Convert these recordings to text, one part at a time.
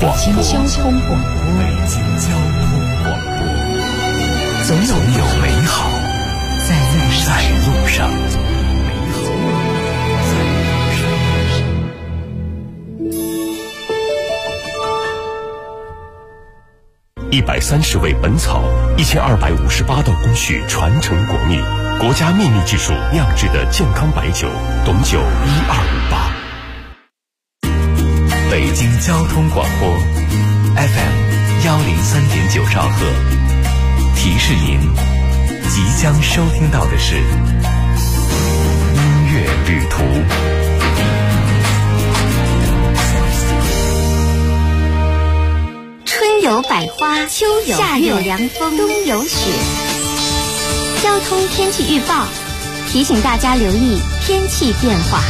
广播，北京交通广播，总有美好在路上。130味本草，1258道工序传承国秘，国家秘密技术酿制的健康白酒，董酒1258。北京交通广播 FM103.9兆赫，提示您即将收听到的是音乐旅途。 春有百花，秋有夏有凉风，冬有雪。交通天气预报提醒大家留意天气变化。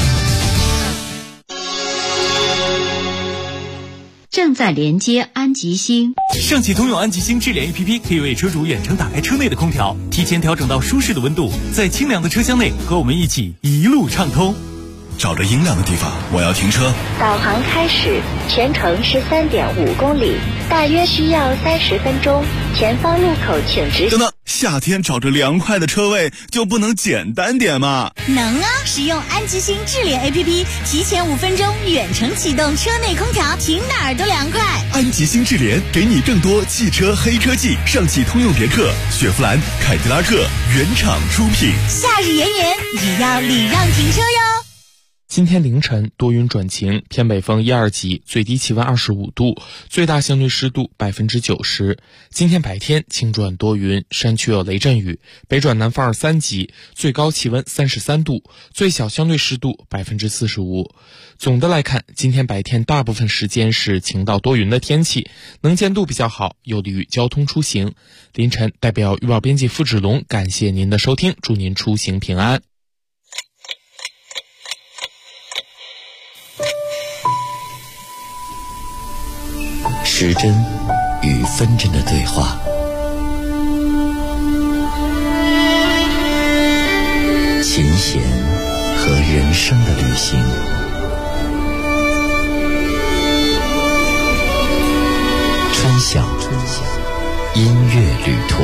正在连接安吉星。 上汽通用安吉星智联 APP 可以为车主远程打开车内的空调，提前调整到舒适的温度，在清凉的车厢内和我们一起一路畅通。 找着阴凉的地方，我要停车。 导航开始，全程13.5公里，大约需要30分钟。前方路口请直行。 等等，夏天找着凉快的车位就不能简单点吗？ 能啊！使用安吉星智联 APP， 提前5分钟远程启动车内空调，停哪儿都凉快。 安吉星智联给你更多汽车黑科技，上汽通用别克、雪佛兰、凯迪拉克原厂出品。 夏日炎炎，也要礼让停车哟。 今天凌晨多云转晴，偏北风1、2级，最低气温25度，最大相对湿度90%。今天白天晴转多云，山区有雷阵雨，北转南风2、3级，最高气温33度，最小相对湿度45%。总的来看，今天白天大部分时间是晴到多云的天气，能见度比较好，有利于交通出行。凌晨代表预报编辑付志龙感谢您的收听，祝您出行平安。 时针与分针的对话，琴弦和人生的旅行，春晓音乐旅途。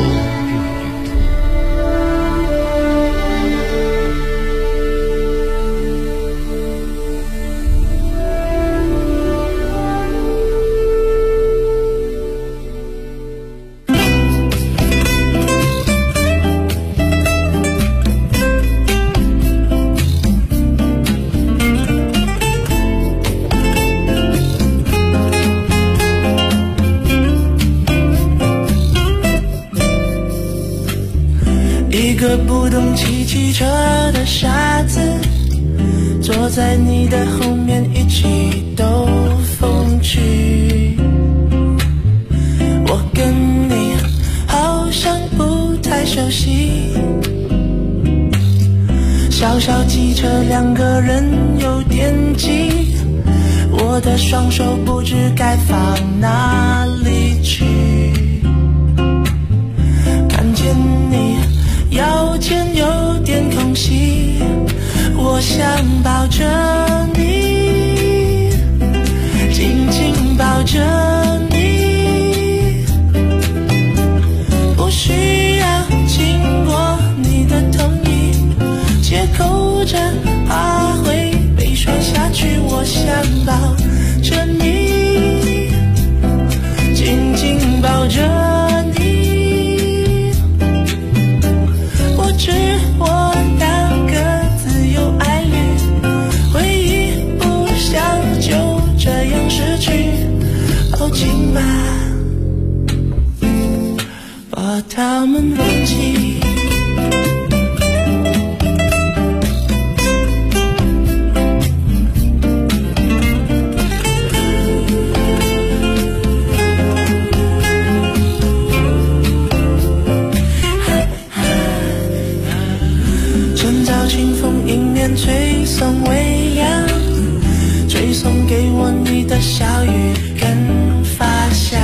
不懂骑车的傻子，坐在你的后面一起兜风趣。我跟你好像不太熟悉，小小机车2个人有点挤，我的双手不知该放哪里去。看见你腰间有点空隙，我想抱着你，紧紧抱着你，不需要经过你的同意，借口着怕会被摔下去，我想抱着你，紧紧抱着你。我当个自由爱侣，回忆不想就这样失去，哦，请把它们忘记。清风迎面吹送微凉，吹送给我你的小雨跟发香，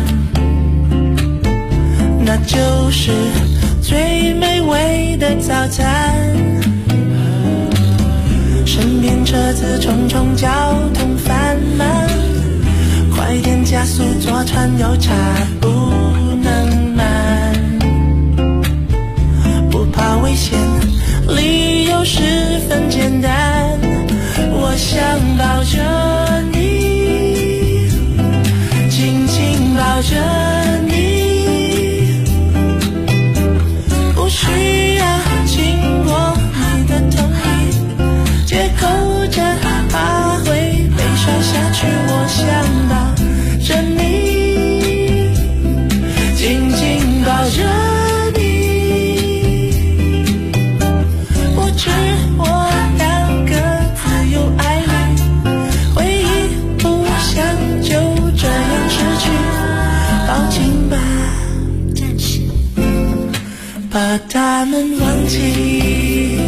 那就是最美味的早餐。身边车子重重，交通繁忙，快点加速坐船有茶不能慢，不怕危险，理由十分简单，我想抱着你，紧紧抱着你，不需要经过你的同意，借口着怕会被摔下去，我想抱着你，紧紧抱着你，不止我两个自由爱侣，回忆不想就这样失去，抱紧吧，暂时把它们忘记。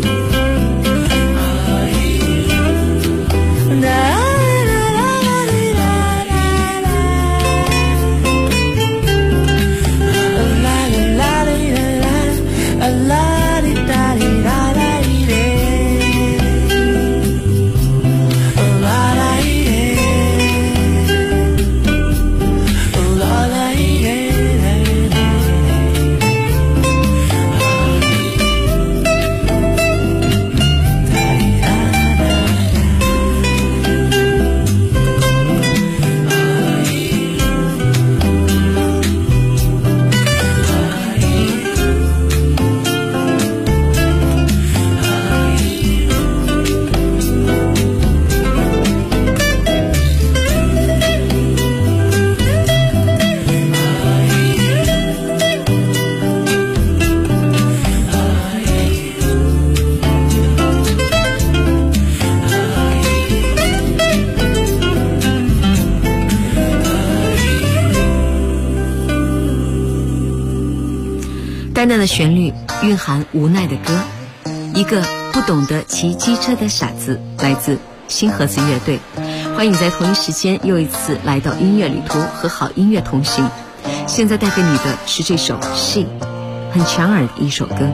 淡淡的旋律蕴含无奈的歌，一个不懂得骑机车的傻子，来自新盒子乐队。欢迎在同一时间又一次来到音乐旅途，和好音乐同行。现在带给你的是这首 She， 很强耳的一首歌。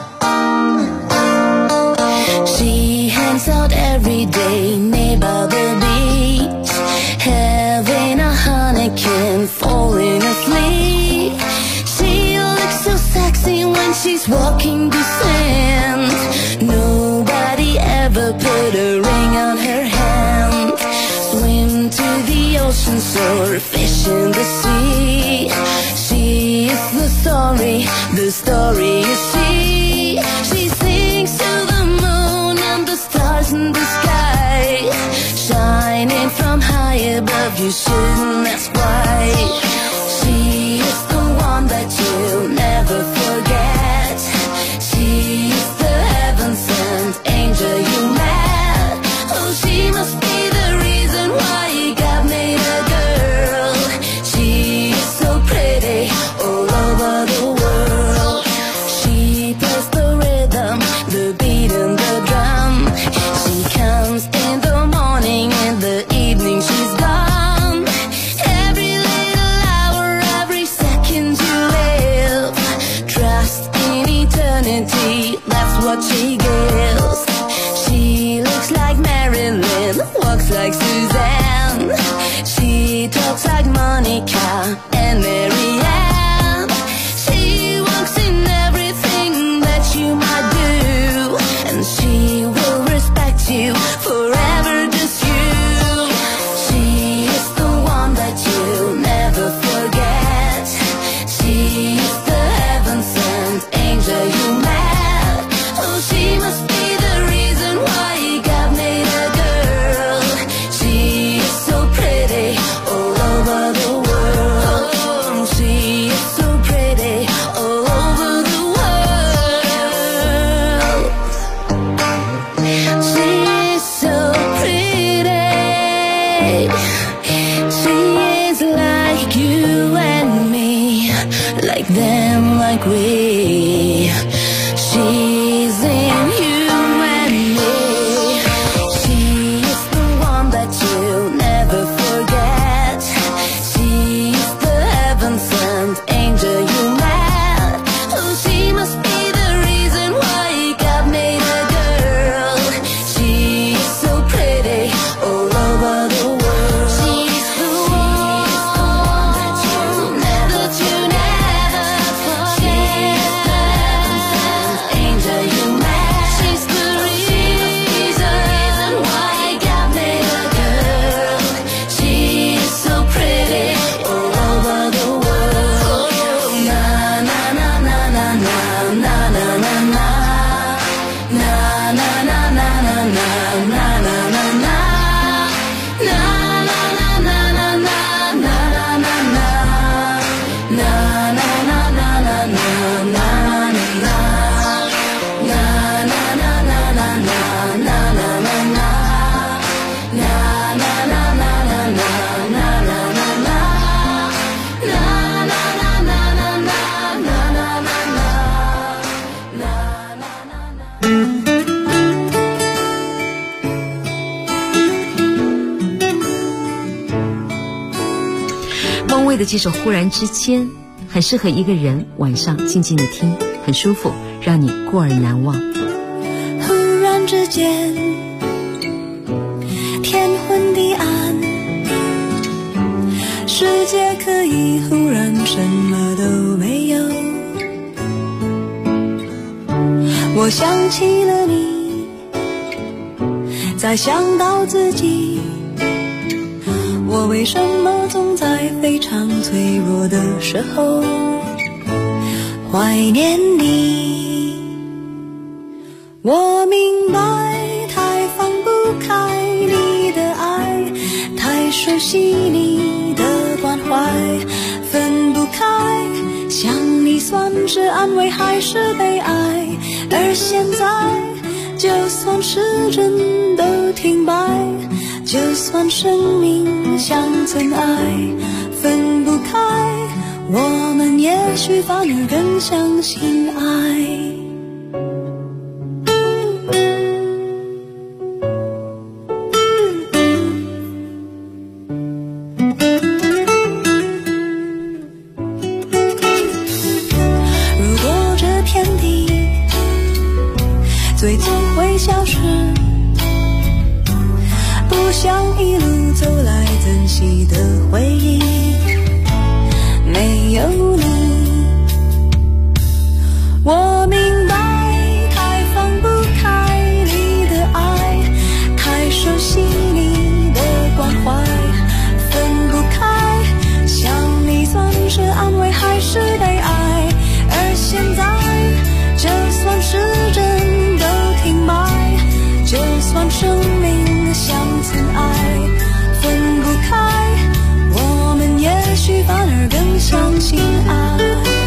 She hangs out every day near by the beach, having a honeycomb, falling asleep. She looks so sexy when she's walking the sand. Nobody ever put a ring on her hand. Swim to the ocean, soar, fish in the sea. She is the story is she. She sings to the moon and the stars in the sky, shining from high above, you shouldn't ask why. She is the one that you'll never forget. She is the heaven-sent angel you met. Oh, she must be the reason why God made a girl. She is so pretty all over the world. She plays the rhythm, the beat and the drum. She comes in the morning, in the evening she's gone. Every little hour, every second you live, trust in eternity, that's what she gives. She looks like Marilyn, walks like Suzanne. She talks like Monica and Marianne. She walks in everything that you might do, and she will respect you forever, just you. She is the one that you'll never forget. She is the heaven-sent angel you met. Oh, she must be the reason why God made a girl. She is so pretty all over the world. Oh, she is so pretty all over the world. She is so pretty. She is like you and me, like them, like we. She's in you and me. She is the one that you'll never forget. She is the heaven-sent angel you met. Oh, she must be the reason why God made a girl. She is so pretty all over the world. She's the one. 孟蔚的这首《忽然之间》很适合一个人晚上静静的听，很舒服，让你过而难忘。 忽然之间，天昏地暗，世界可以忽然什么都没有。我想起了你，再想到自己，我为什么总在非常脆弱的时候怀念你？我明白，太放不开你的爱，太熟悉你的关怀，分不开，想你算是安慰还是悲哀？而现在，就算时针都停摆，就算生命像尘埃，分不开，我们也许反而更相信爱。最终会消失，不想一路走来珍惜的回忆，没有你，我明白，太放不开你的爱，太熟悉你的关怀，分不开，想你算是安慰还是悲哀？而现在，就算时针就算生命像尘埃，分不开，我们也许反而更相信爱。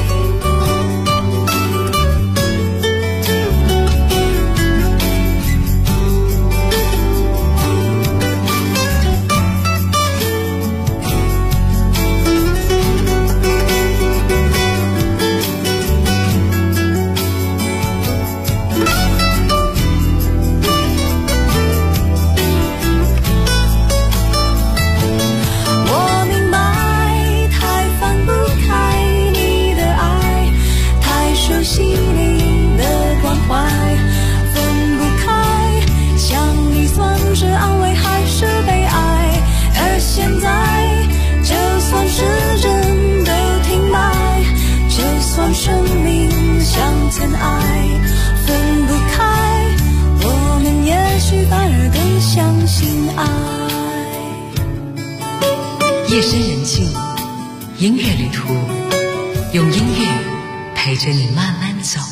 生命像尘埃，分不开，我们也许反而更相信爱。 夜深人静，音乐旅途，用音乐陪着你慢慢走。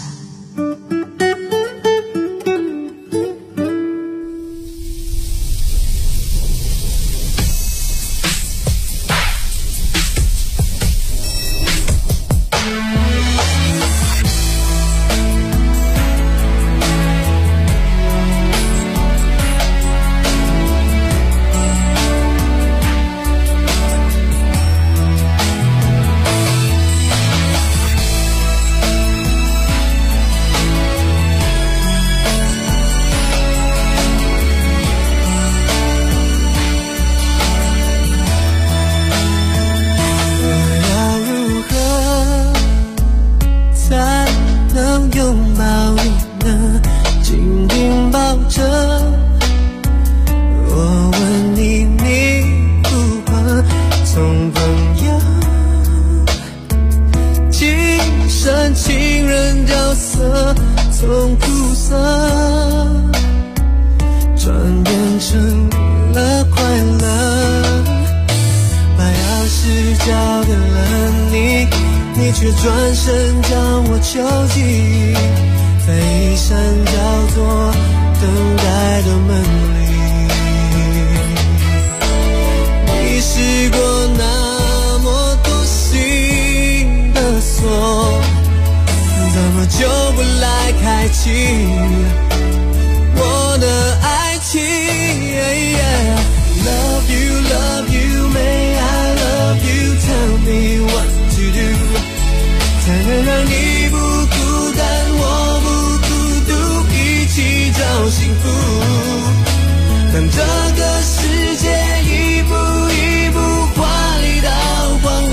当这个世界一步一步华丽到光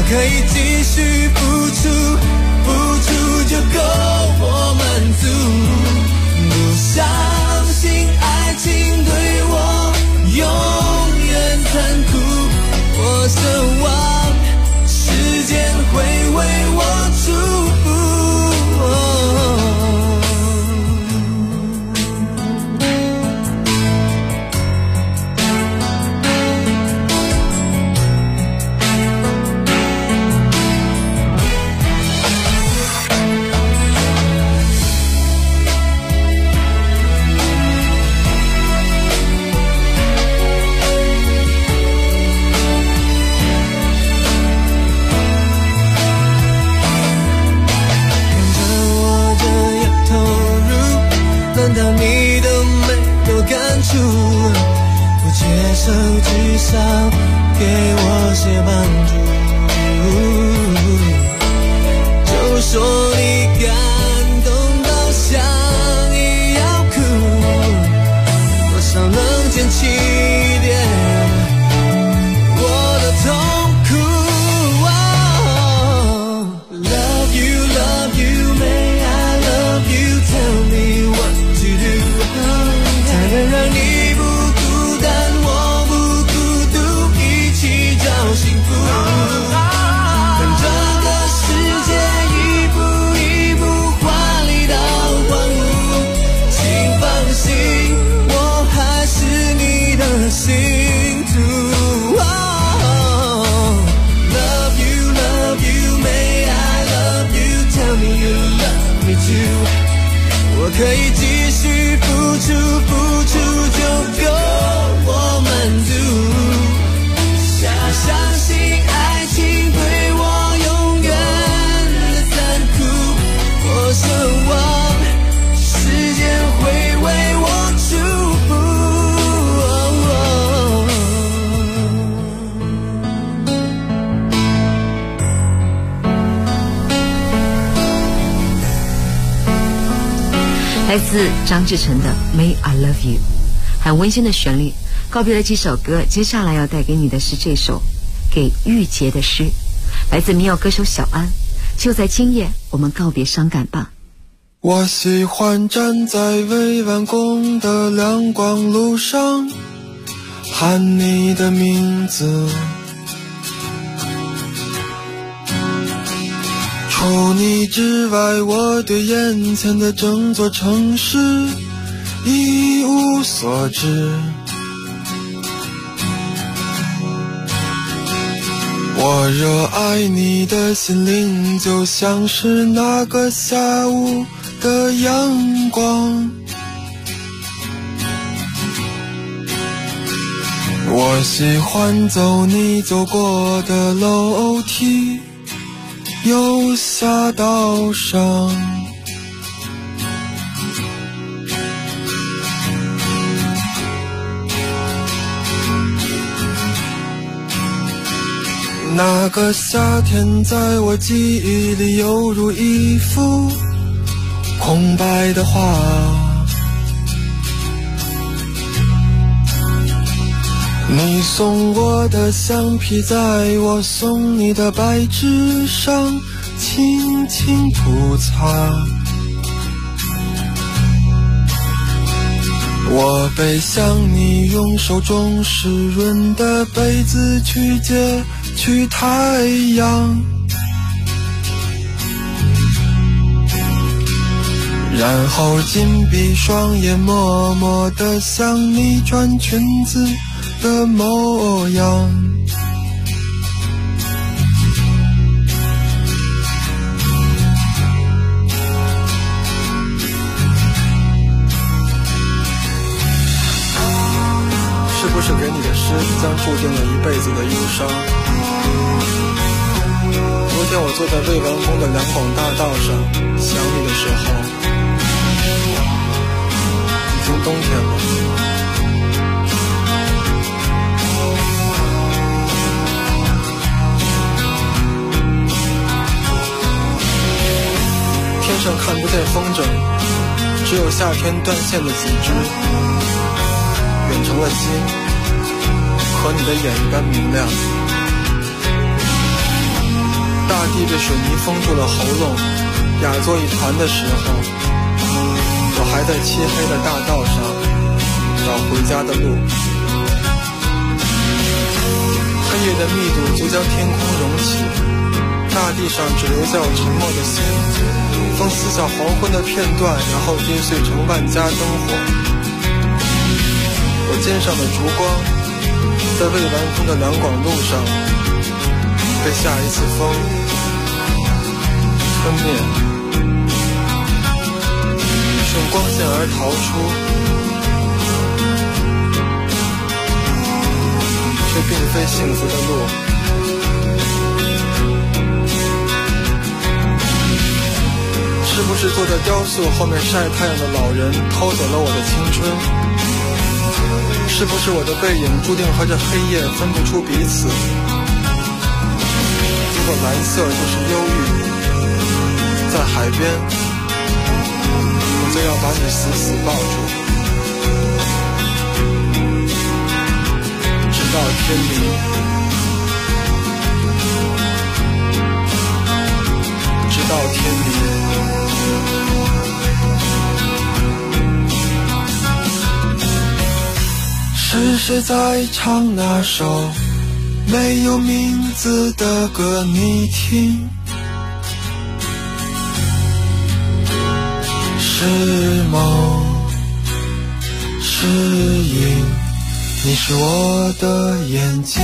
可以继续付出，付出就够我满足。不相信爱情对我永远残酷，我奢望时间会为我祝福。不接受至少给我些帮助，就说你感动到像一要哭，多少能捡起点我的痛苦。Love you, love you, may I love you, tell me what to do， 才能让你幸福，跟这个世界一步一步华丽到荒芜，请放心，我还是你的信徒。Love you, love you, may I love you, tell me you love me too。我可以继续付出，付出就够我满足。相信爱情对我永远的残酷，我奢望时间会为我祝福。 来自张志成的 May I Love You， 很温馨的旋律。告别了几首歌，接下来要带给你的是这首给玉洁的诗，来自民谣歌手小安。就在今夜，我们告别伤感吧。 我喜欢站在未完工的亮光路上，喊你的名字，除你之外，我对眼前的整座城市一无所知。我热爱你的心灵，就像是那个下午的阳光。我喜欢走你走过的楼梯，右下道上。那个夏天在我记忆里犹如一幅空白的画，你送我的橡皮在我送你的白纸上轻轻涂擦，我背向你，用手中湿润的被子去接去太阳，然后紧闭双眼，默默地向你穿裙子的模样。是不是给你的诗将注定了一辈子的忧伤？昨天我坐在未完工的两广大道上，想你的时候，已经冬天了。天上看不见风筝，只有夏天断线的几只，远程的心和你的眼一般明亮。 地被水泥封住了喉咙，哑作一团的时候，我还在漆黑的大道上找回家的路。黑夜的密度足将天空融起，大地上只留下我沉默的心，风撕下黄昏的片段，然后跌碎成万家灯火。我肩上的烛光在未完工的两广路上被下一次风吞灭，顺光线而逃出，却并非幸福的路。是不是坐在雕塑后面晒太阳的老人偷走了我的青春？是不是我的背影注定和这黑夜分不出彼此？如果蓝色就是忧郁，在海边，我就要把你死死抱住，直到天明，直到天明。是谁在唱那首没有名字的歌你听？是梦是影，你是我的眼睛。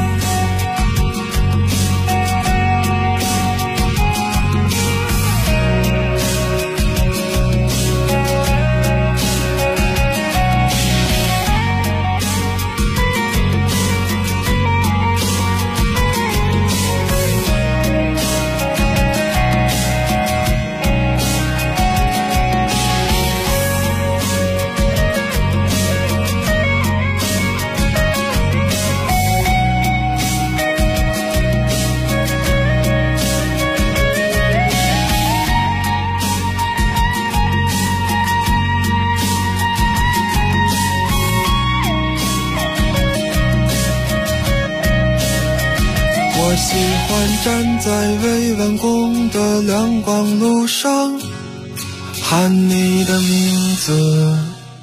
我喜欢站在未完工的亮光路上，喊你的名字。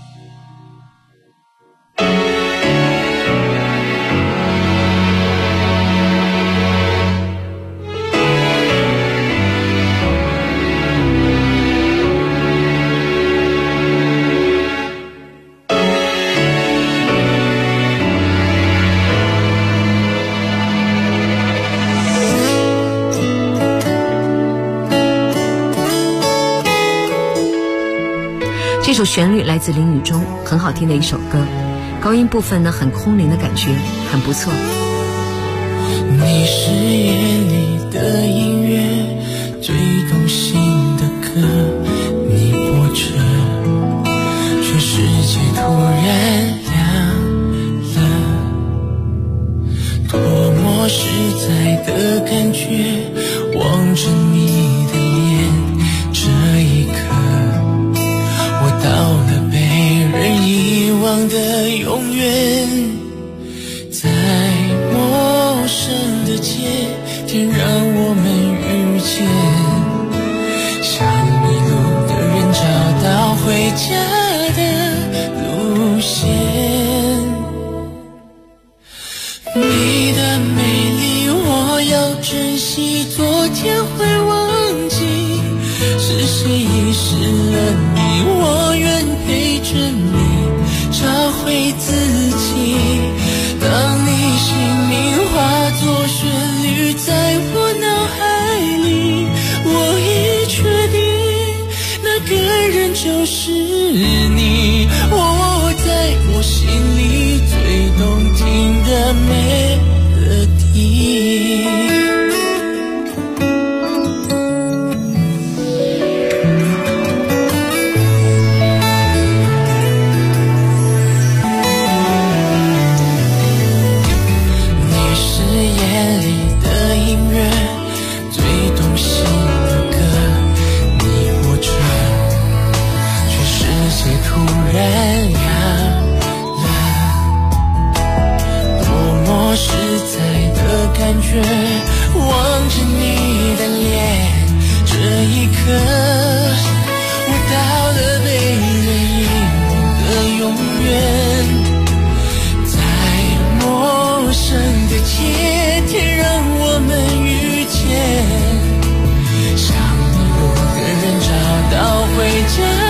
这首旋律来自林宇中，很好听的一首歌，高音部分呢很空灵的感觉，很不错。 你是夜里的音乐，最动心的歌，你播着，全世界突然亮了，多么实在的感觉，望着你的脸，这一刻到了被人遗忘的永远，在陌生的街，天让我们遇见，像迷路的人找到回家的路线。你的美丽我要珍惜，昨天会忘记，是谁遗失了你，我愿陪着你找回自己。当你姓名化作旋律在我脑海里，我已确定那个人就是你，我在我心里最动听的美乐蒂。望着你一刻，我到了被人遗忘的永远，在陌生的街天让我们遇见，想路的人找到回家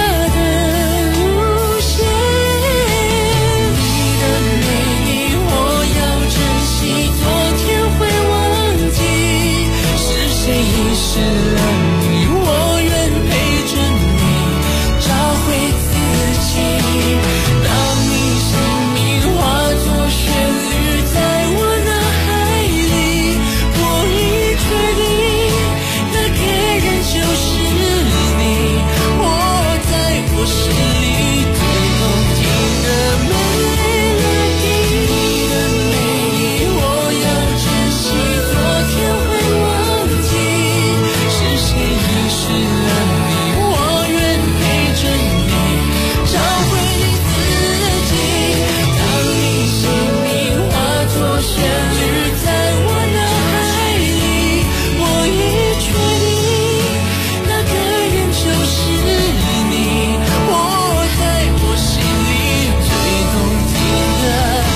是了你，我愿陪着你找回自己。当你姓名化作旋律在我脑海里，我已确定那个人就是你。我在我心里最动听的美丽，你的美丽我要珍惜，昨天会忘记。谁遗失了你，我愿陪着你找回你自己。当你姓名化作旋律在我脑海里，我已确定那个人就是你。我在我心里最动听的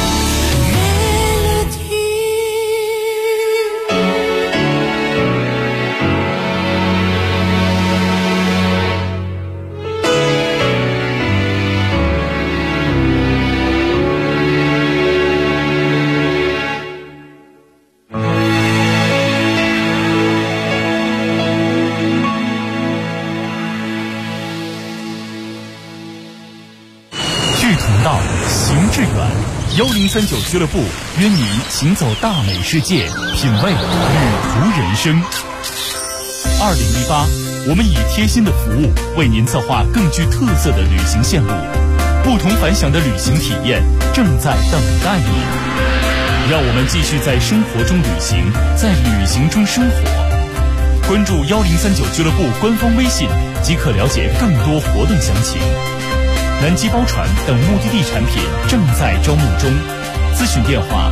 103.9俱乐部约你行走大美世界，品味旅途人生。2018，我们以贴心的服务为您策划更具特色的旅行线路，不同凡响的旅行体验正在等待你。让我们继续在生活中旅行，在旅行中生活。关注103.9俱乐部官方微信，即可了解更多活动详情。南极包船等目的地产品正在招募中，咨询电话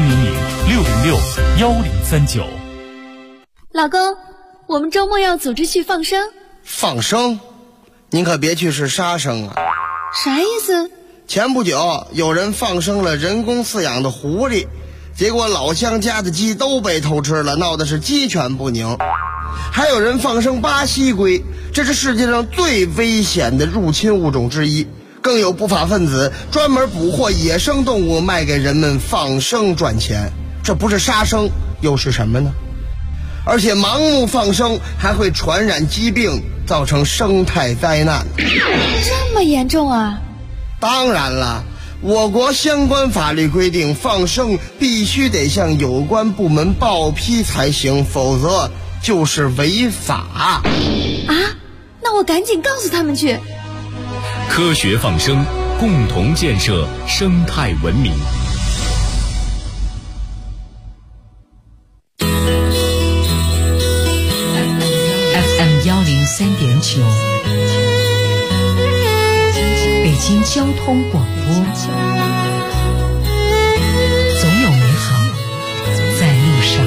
400-606-1039。 老公，我们周末要组织去放生。 放生？您可别去是杀生啊！ 啥意思？ 前不久有人放生了人工饲养的狐狸，结果老乡家的鸡都被偷吃了，闹的是鸡犬不宁。还有人放生巴西龟，这是世界上最危险的入侵物种之一。更有不法分子专门捕获野生动物卖给人们放生赚钱，这不是杀生又是什么呢？而且盲目放生还会传染疾病，造成生态灾难。 这么严重啊？ 当然了，我国相关法律规定，放生必须得向有关部门报批才行，否则就是违法啊！ 那我赶紧告诉他们去。 科学放生，共同建设生态文明。 FM 103.9，北京交通广播，总有美好在路上。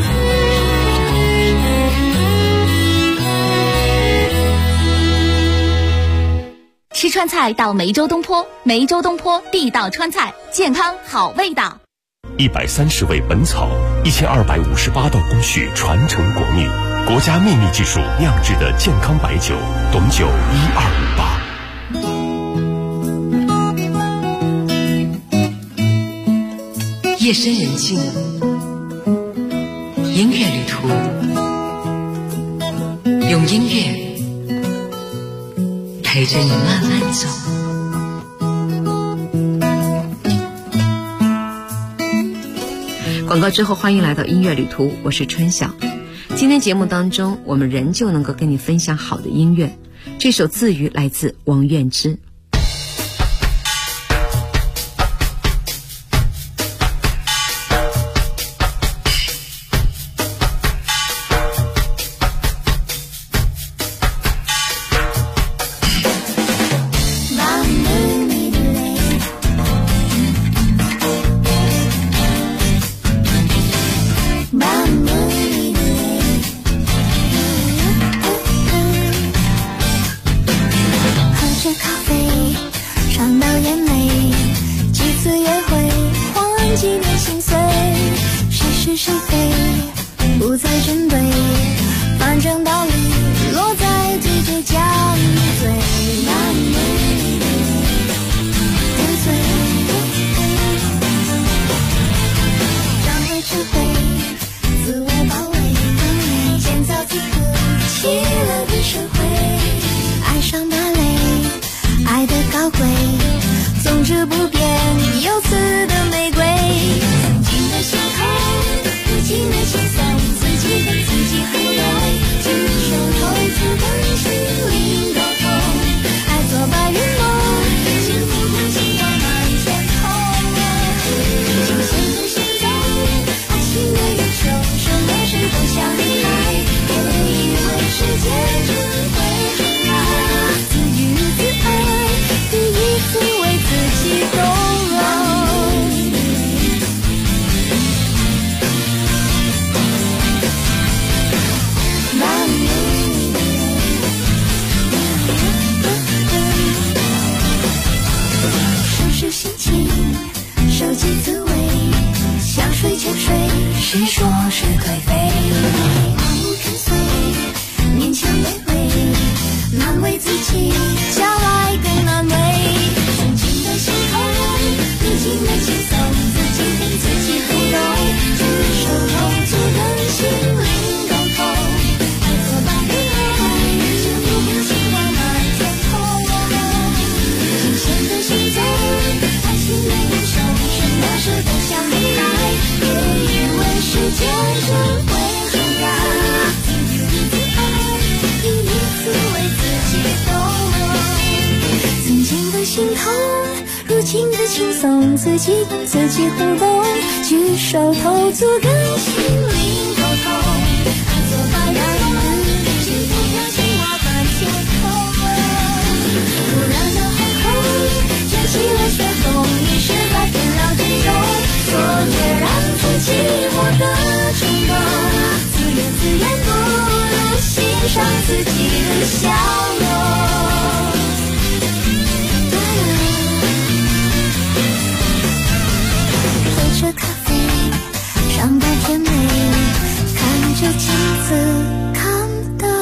吃川菜到梅州东坡，梅州东坡地道川菜，健康好味道。 130味本草，1258道工序传承国秘，国家秘密技术酿制的健康白酒，董酒 1258。夜深人静，音乐旅途，用音乐陪着你慢慢走。广告之后，欢迎来到音乐旅途，我是春晓。今天节目当中，我们仍旧能够跟你分享好的音乐。这首自娱来自王愿之。 不再针对，反正道理落在嘴角讲一嘴，难免跟随，张回智慧，自我保卫，建造几个喜乐的社会，爱上芭蕾，爱的高贵，总之不变有刺的玫瑰，曾经的心痛，如今的轻松，自己跟自己互动，举手投足跟心灵沟通，爱做白日梦，幸福不期望满天空，新鲜的心动，爱情的英雄，什么事都向你来，别以为世界只会重来，自娱自爱，第一次为自己动容。收拾心情，收集滋味，想睡就睡，谁说是颓废？盲目跟随，勉强卑微，难为自己，将来更难为。曾经的心痛，如今的轻松，自己跟自己互动，举手投足跟心灵沟通，爱做白日梦，幸福不期望满天空，新鲜的心动，爱情的英雄，什么事都向你来，别以为世界只会重来，自娱自爱，第一次为自己动容。曾经的心痛，如今的轻松，自己跟自己互动，举手投足跟心灵沟通，爱做白日梦，幸福飘进我满天空，突然的轰轰，卷起了旋风，遗失在纷扰之中，错觉让自己获得冲动，自怨自艾不如欣赏自己的笑容。喝着咖啡，上班甜美，看着镜子看不到。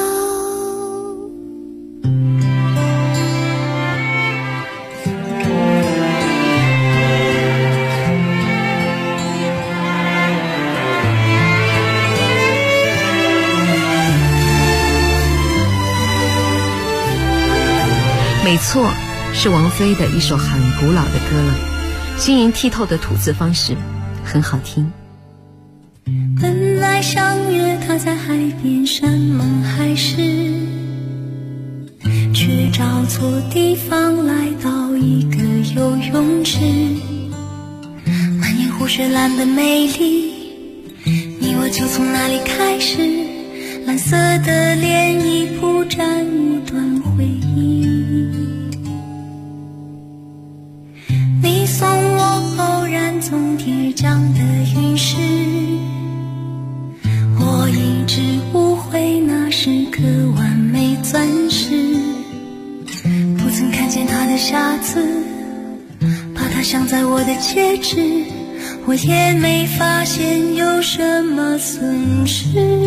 没错，是王菲的一首很古老的歌了，晶莹剔透的吐字方式很好听。 本来相约他在海边山盟海誓，却找错地方来到一个游泳池，满眼湖水蓝的美丽，你我就从那里开始，蓝色的涟漪铺展一段回忆。你送我偶然从天而降的陨石，我一直误会那是颗完美钻石，不曾看见它的瑕疵，把它镶在我的戒指，我也没发现有什么损失，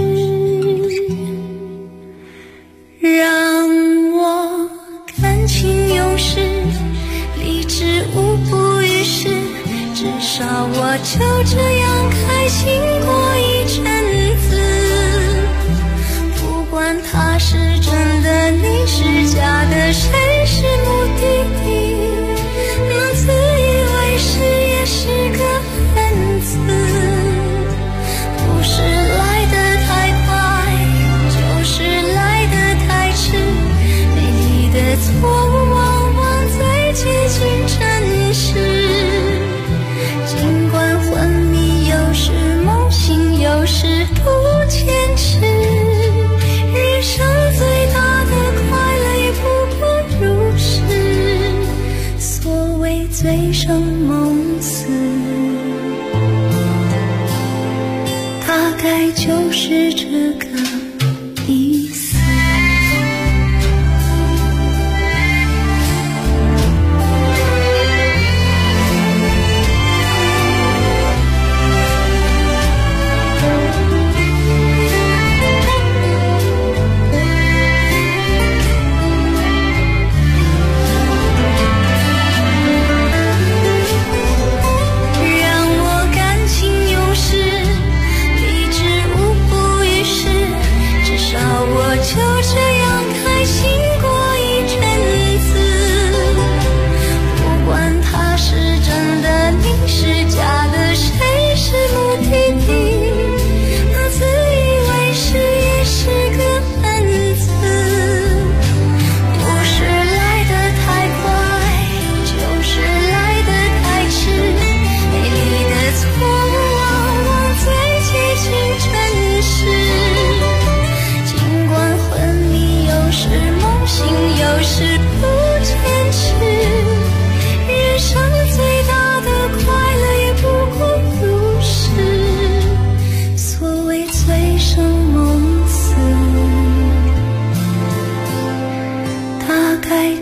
让我感情用事，理智无补于事，至少我就这样开心过一阵子，不管他是真的你是假的，谁是目的地，那自以为是也是个分子，不是来得太快，就是来得太迟，美丽的错误往往最接近真实，尽管昏迷有时梦醒有时不坚持，人生最大的快乐也不过如是，所谓醉生梦死，大概就是这个意思。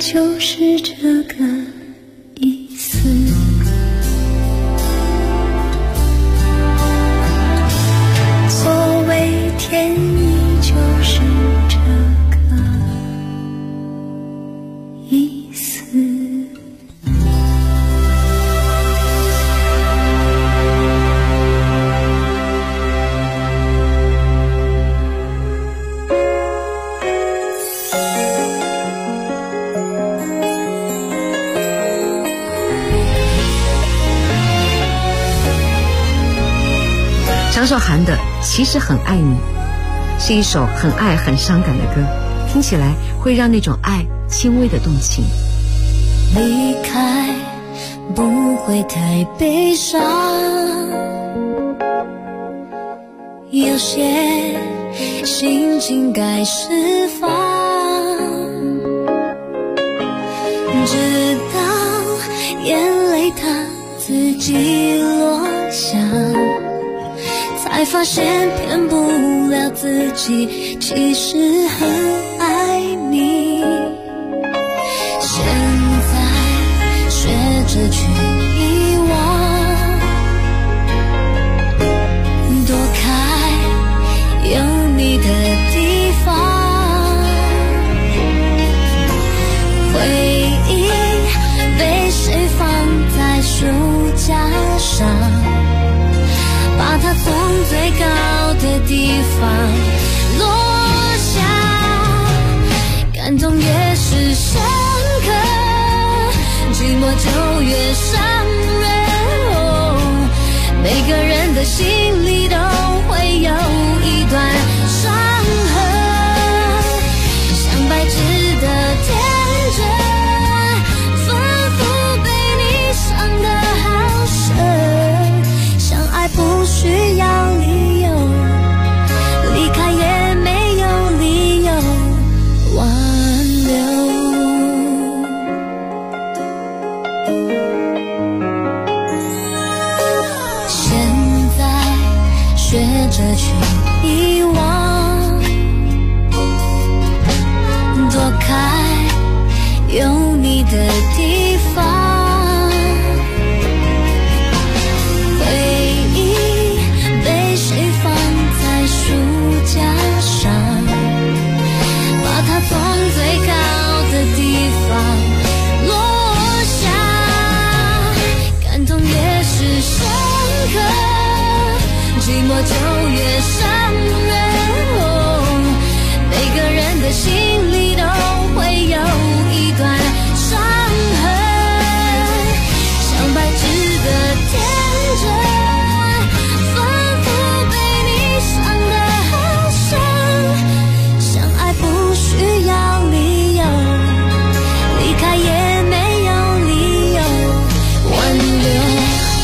就是这个意思。所谓天意就是这个意思。 张韶涵的《其实很爱你》是一首很爱很伤感的歌，听起来会让那种爱轻微的动情。 离开不会太悲伤，有些心情该释放，直到眼泪它自己落下，才发现骗不了自己，其实很爱你。现在学着去遗忘，躲开有你的地方，回忆被谁放在书架上，把它从最高的地方落下，感动越是深刻，寂寞就越伤人。每个人的心里都会有一段伤痕，像白纸的天真，反复被你伤得好深。相爱不需要理由，离开也没有理由挽留。现在学着去遗忘，躲开有你的地方，回忆被谁放在书架上，把它从最高的地方落下，感动越是深刻，寂寞就越伤人。每个人的心里都会有一段伤痕，像白纸的天真，反复被你伤得好深。相爱不需要理由，离开也没有理由挽留。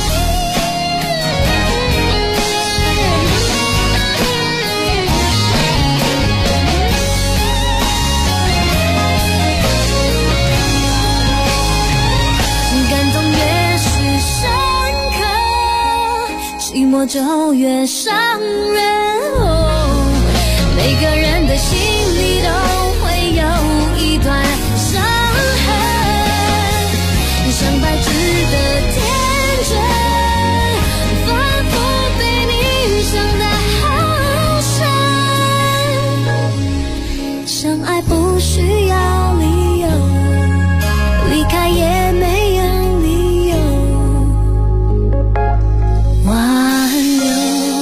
感动越是深刻，寂寞就越伤人。每个人的心里都会有一段伤痕，像白纸的天真，反复被你伤得好深。相爱不需要理由，离开也没有理由挽留。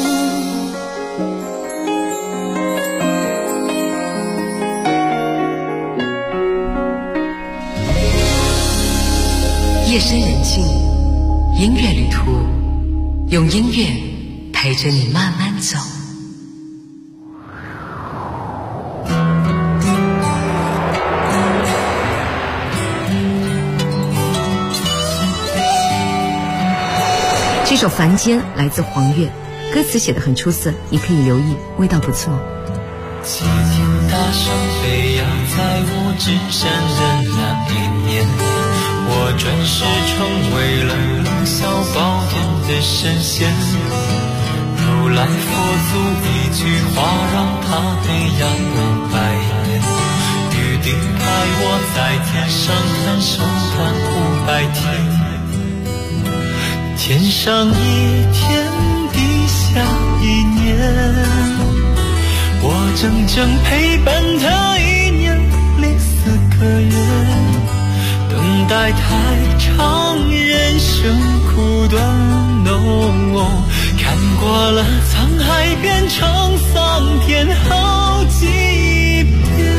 夜深人静，音乐旅途，用音乐陪着你慢慢走。这首《凡间》来自黄月，歌词写得很出色，你可以留意，味道不错。 齐天大圣飞扬在我至善的那一年，我转世成为了龙啸宝殿的神仙。如来佛祖一句话让他被仰望百年，玉帝定派我在天上看守300天，天上一天，地下一年，我整整陪伴他1年04个月，等待太长，人生苦短看过了沧海变成桑田好几遍，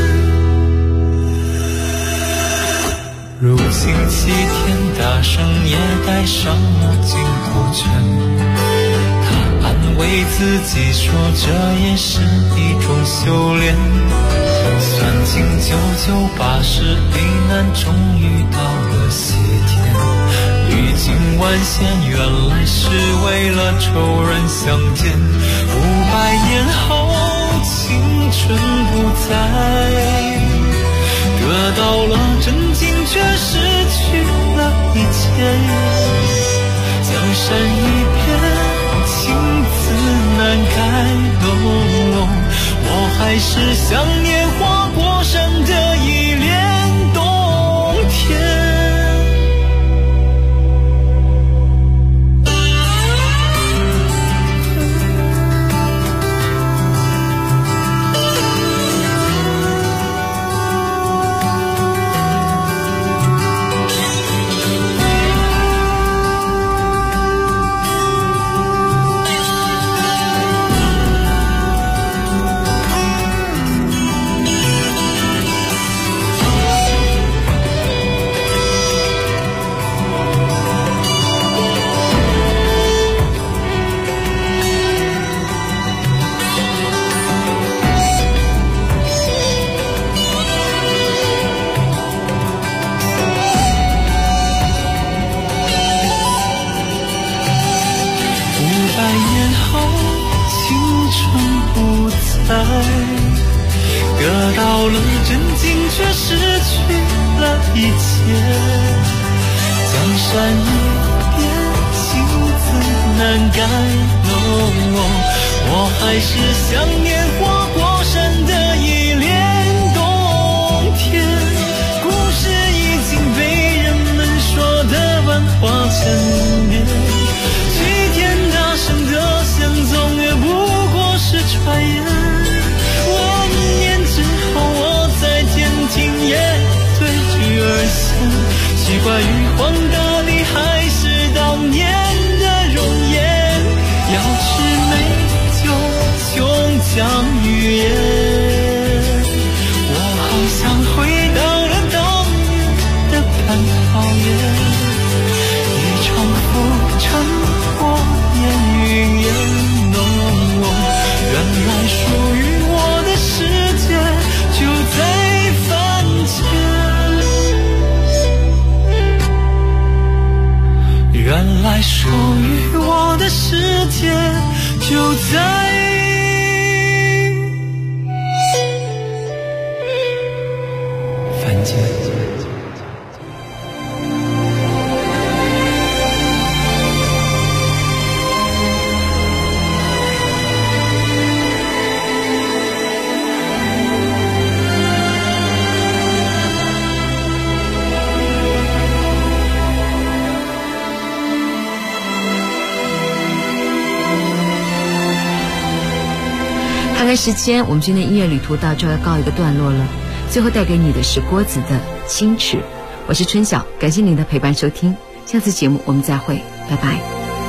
如今7天大圣也带上了紧箍针，他安慰自己说这也是一种修炼，算尽998历难，终于到了西天，历经万险，原来是为了仇人相见。500年后，青春不在，得到了真经，却失去了一切。江山一片，情字难改。我还是想念花果山的一帘冬天。得到了真经，却失去了一切。江山一变，情字难改。我还是想念花果山的一帘冬天。故事已经被人们说得万花千变，齐天大圣的相踪也不过是传言。也对举而现，奇怪玉皇大帝还是当年的容颜，要吃美酒琼浆玉液。我好像回到了当年的蟠桃园，一场浮沉过烟云烟浓，原来属于我的世界就在原来属于我的世界就在凡间。 看看时间，我们今天音乐旅途到这要告一个段落了。最后带给你的是郭子的《矜持》，我是春晓，感谢您的陪伴收听，下次节目我们再会，拜拜。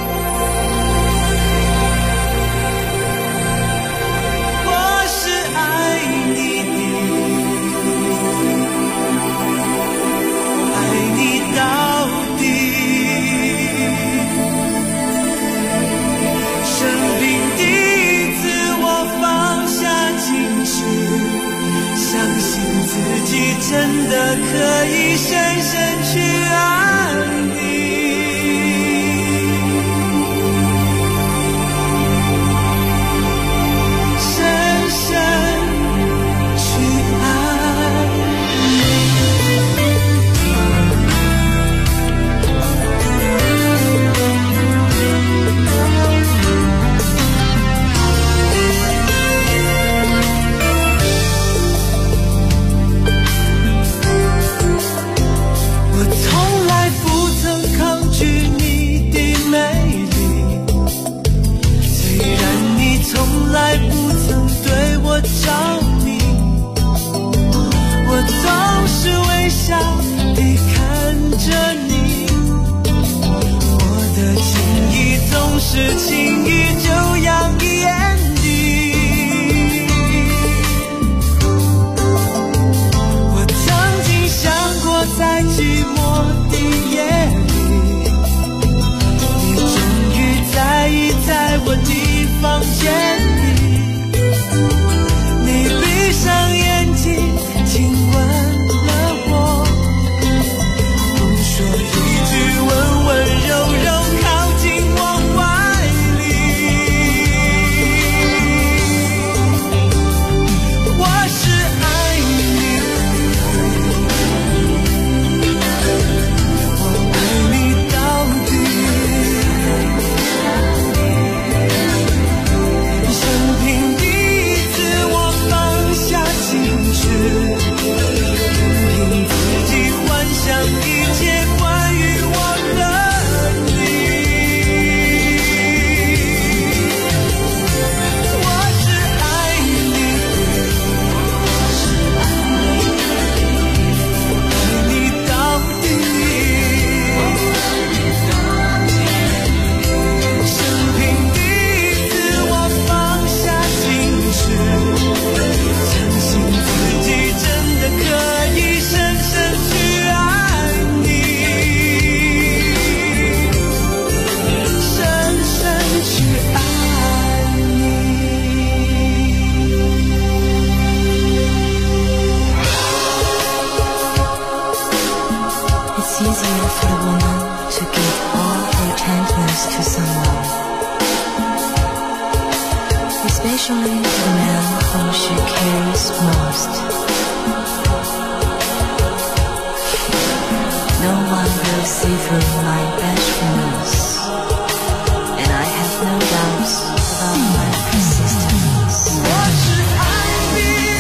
真的可以深深去爱你，深深去爱 trust most. No one will see through my bashfulness, and I have no doubts about my persistence. 我只爱你。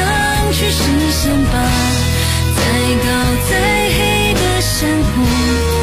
去实现吧，再高再黑的山谷。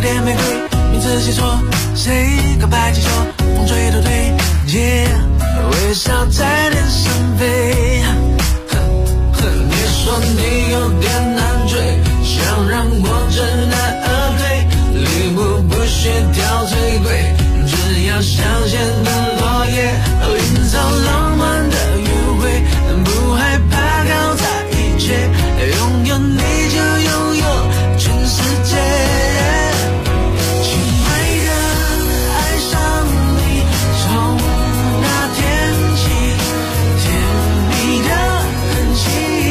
蝶玫瑰，名字写错，谁告白气球，风吹都对，微笑在天上飞。你说你有点难追，想让我知难而退，礼物不需挑最贵，只要香榭的落叶，营造浪漫的约会，不害怕搞砸一切，拥有你就拥有全世界。亲爱的，爱上你，从那天起，甜蜜的痕迹。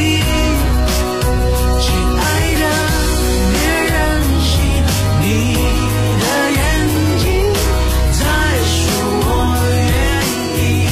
亲爱的，别任性，你的眼睛才是我愿意。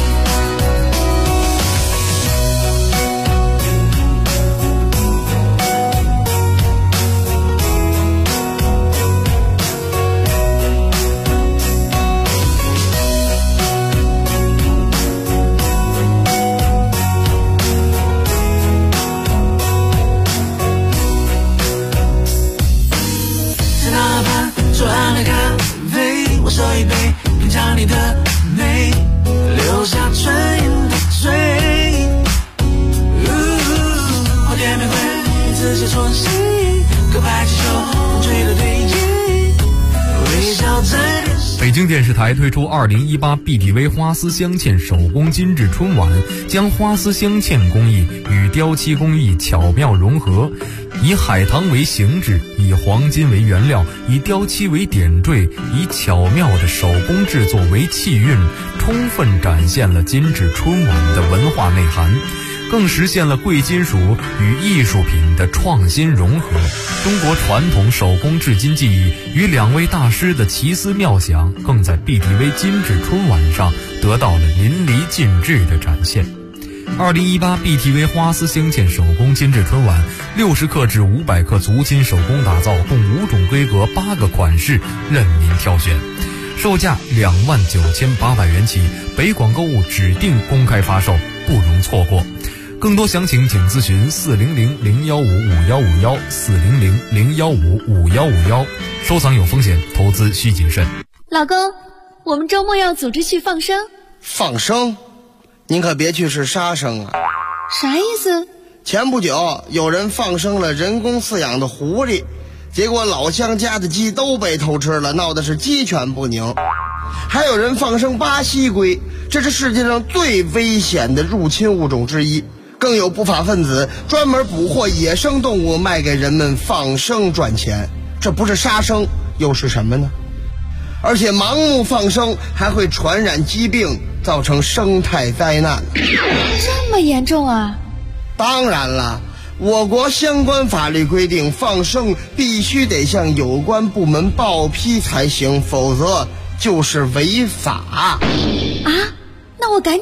在那畔左岸的咖啡，我手一杯，品尝你的美，留下唇印的嘴。花蝶玫瑰，名字写错，谁告白气球，风吹的对眼，微笑在天上。 北京电视台推出2018 BTV 花丝镶嵌手工精致春晚，将花丝镶嵌工艺与雕漆工艺巧妙融合，以海棠为形制，以黄金为原料，以雕漆为点缀，以巧妙的手工制作为气韵，充分展现了精致春晚的文化内涵，更实现了贵金属与艺术品的创新融合。中国传统手工制金技艺与两位大师的奇思妙想，更在 BTV 精致春晚上得到了淋漓尽致的展现。2018 BTV 花丝镶嵌手工精致春晚，60克至500克足金手工打造，共5种规格8个款式，任您挑选，售价29800元起，北广购物指定公开发售，不容错过。更多详情请咨询400-015-5151 400-015-5151。收藏有风险，投资需谨慎。 老公，我们周末要组织去放生。 放生？您可别去是杀生啊！ 啥意思？ 前不久有人放生了人工饲养的狐狸，结果老乡家的鸡都被偷吃了，闹得是鸡犬不宁。还有人放生巴西龟，这是世界上最危险的入侵物种之一。更有不法分子专门捕获野生动物卖给人们放生赚钱，这不是杀生又是什么呢？而且盲目放生还会传染疾病，造成生态灾难。 这么严重啊？ 当然了，我国相关法律规定，放生必须得向有关部门报批才行，否则就是违法。 啊，那我赶紧